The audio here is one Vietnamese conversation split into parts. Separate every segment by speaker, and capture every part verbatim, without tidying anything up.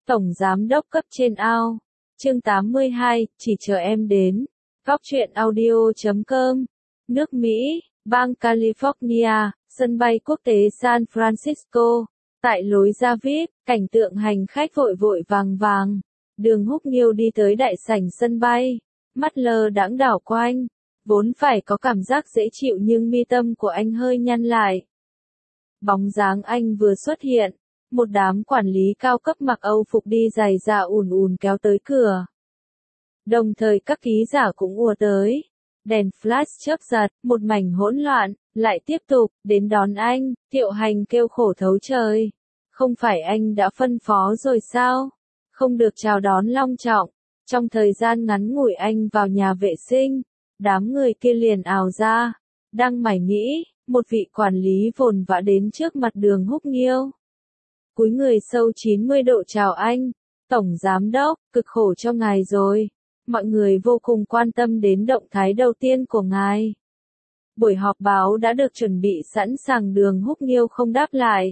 Speaker 1: Tổng Giám đốc cấp trên ao. Chương tám mươi hai, chỉ chờ em đến. Góc truyện audio chấm com. Nước Mỹ, bang California, sân bay quốc tế San Francisco. Tại lối ra vi ai pi, cảnh tượng hành khách vội vội vàng vàng. Đường Húc Nghiêu đi tới đại sảnh sân bay. Mắt lơ đãng đảo quanh. Vốn phải có cảm giác dễ chịu nhưng mi tâm của anh hơi nhăn lại. Bóng dáng anh vừa xuất hiện. Một đám quản lý cao cấp mặc Âu phục đi giày da ùn ùn kéo tới cửa. Đồng thời các ký giả cũng ùa tới. Đèn flash chớp giật, một mảnh hỗn loạn, lại tiếp tục, đến đón anh, Thiệu Hành kêu khổ thấu trời. Không phải anh đã phân phó rồi sao? Không được chào đón long trọng. Trong thời gian ngắn ngủi anh vào nhà vệ sinh, đám người kia liền ào ra. Đang mải nghĩ, một vị quản lý vồn vã đến trước mặt Đường Húc Nghiêu. Cúi người sâu chín mươi độ chào anh, Tổng Giám đốc, cực khổ cho ngài rồi. Mọi người vô cùng quan tâm đến động thái đầu tiên của ngài. Buổi họp báo đã được chuẩn bị sẵn sàng. Đường Húc Nghiêu không đáp lại,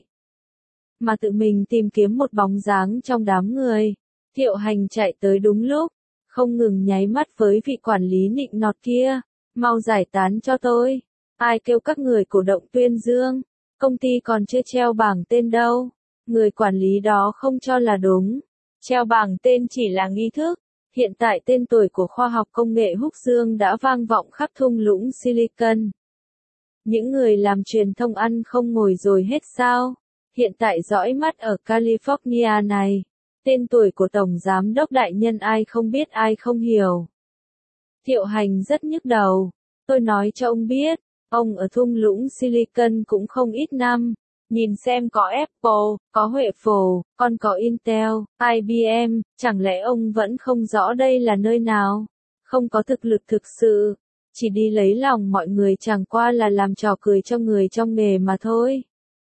Speaker 1: mà tự mình tìm kiếm một bóng dáng trong đám người. Thiệu Hành chạy tới đúng lúc, không ngừng nháy mắt với vị quản lý nịnh nọt kia. Mau giải tán cho tôi. Ai kêu các người cổ động tuyên dương? Công ty còn chưa treo bảng tên đâu. Người quản lý đó không cho là đúng. Treo bảng tên chỉ là nghi thức. Hiện tại tên tuổi của khoa học công nghệ Húc Dương đã vang vọng khắp thung lũng Silicon. Những người làm truyền thông ăn không ngồi rồi hết sao? Hiện tại dõi mắt ở California này. Tên tuổi của Tổng Giám đốc đại nhân ai không biết ai không hiểu. Thiệu Hành rất nhức đầu. Tôi nói cho ông biết, ông ở thung lũng Silicon cũng không ít năm. Nhìn xem có Apple, có Huệ Phổ, còn có Intel, I B M, chẳng lẽ ông vẫn không rõ đây là nơi nào? Không có thực lực thực sự, chỉ đi lấy lòng mọi người chẳng qua là làm trò cười cho người trong nghề mà thôi.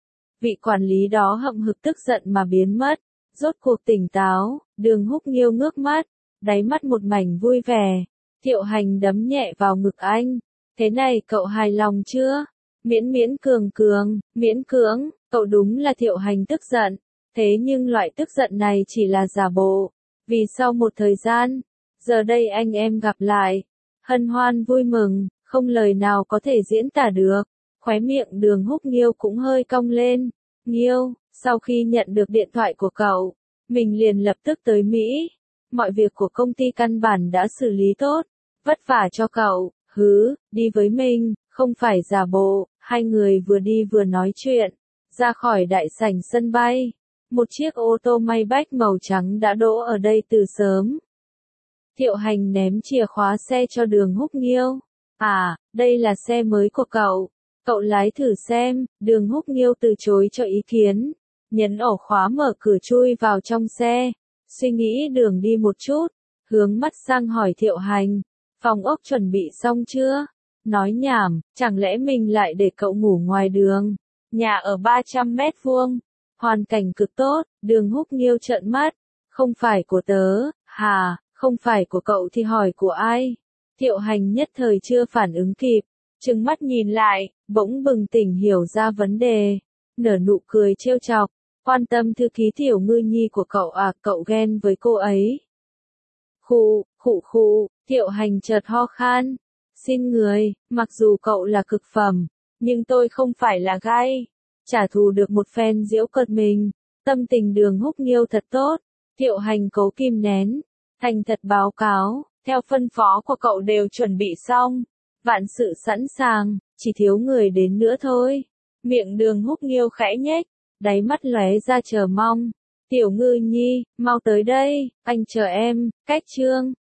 Speaker 1: Vị quản lý đó hậm hực tức giận mà biến mất, rốt cuộc tỉnh táo. Đường Húc Nghiêu ngước mắt, đáy mắt một mảnh vui vẻ. Thiệu Hành đấm nhẹ vào ngực anh. Thế này cậu hài lòng chưa? Miễn miễn cường cường, miễn cưỡng, cậu đúng là Thiệu Hành tức giận. Thế nhưng loại tức giận này chỉ là giả bộ. Vì sau một thời gian, giờ đây anh em gặp lại. Hân hoan vui mừng, không lời nào có thể diễn tả được. Khóe miệng Đường Húc Nghiêu cũng hơi cong lên. Nghiêu, sau khi nhận được điện thoại của cậu, mình liền lập tức tới Mỹ. Mọi việc của công ty căn bản đã xử lý tốt. Vất vả cho cậu, hứ, đi với mình, không phải giả bộ. Hai người vừa đi vừa nói chuyện. Ra khỏi đại sảnh sân bay. Một chiếc ô tô Maybach màu trắng đã đỗ ở đây từ sớm. Thiệu Hành ném chìa khóa xe cho Đường Húc Nghiêu. À, đây là xe mới của cậu. Cậu lái thử xem. Đường Húc Nghiêu từ chối cho ý kiến. Nhấn ổ khóa mở cửa chui vào trong xe. Suy nghĩ đường đi một chút. Hướng mắt sang hỏi Thiệu Hành. Phòng ốc chuẩn bị xong chưa? Nói nhảm, chẳng lẽ mình lại để cậu ngủ ngoài đường? Nhà ở ba trăm mét vuông. Hoàn cảnh cực tốt. Đường Húc Nghiêu trợn mắt. Không phải của tớ, hà, không phải của cậu thì hỏi của ai? Thiệu Hành nhất thời chưa phản ứng kịp. Trừng mắt nhìn lại, bỗng bừng tỉnh hiểu ra vấn đề. Nở nụ cười trêu chọc. Quan tâm thư ký Tiểu Ngư Nhi của cậu à, cậu ghen với cô ấy. Khụ, khụ khụ, Thiệu Hành chợt ho khan. Xin người, mặc dù cậu là cực phẩm, nhưng tôi không phải là gai. Trả thù được một phen giễu cợt mình. Tâm tình Đường Húc Nghiêu thật tốt. Thiệu Hành cố kìm nén. Thành thật báo cáo, theo phân phó của cậu đều chuẩn bị xong. Vạn sự sẵn sàng, chỉ thiếu người đến nữa thôi. Miệng Đường Húc Nghiêu khẽ nhếch, đáy mắt lóe ra chờ mong. Tiểu Ngư Nhi, mau tới đây, anh chờ em, cách chương.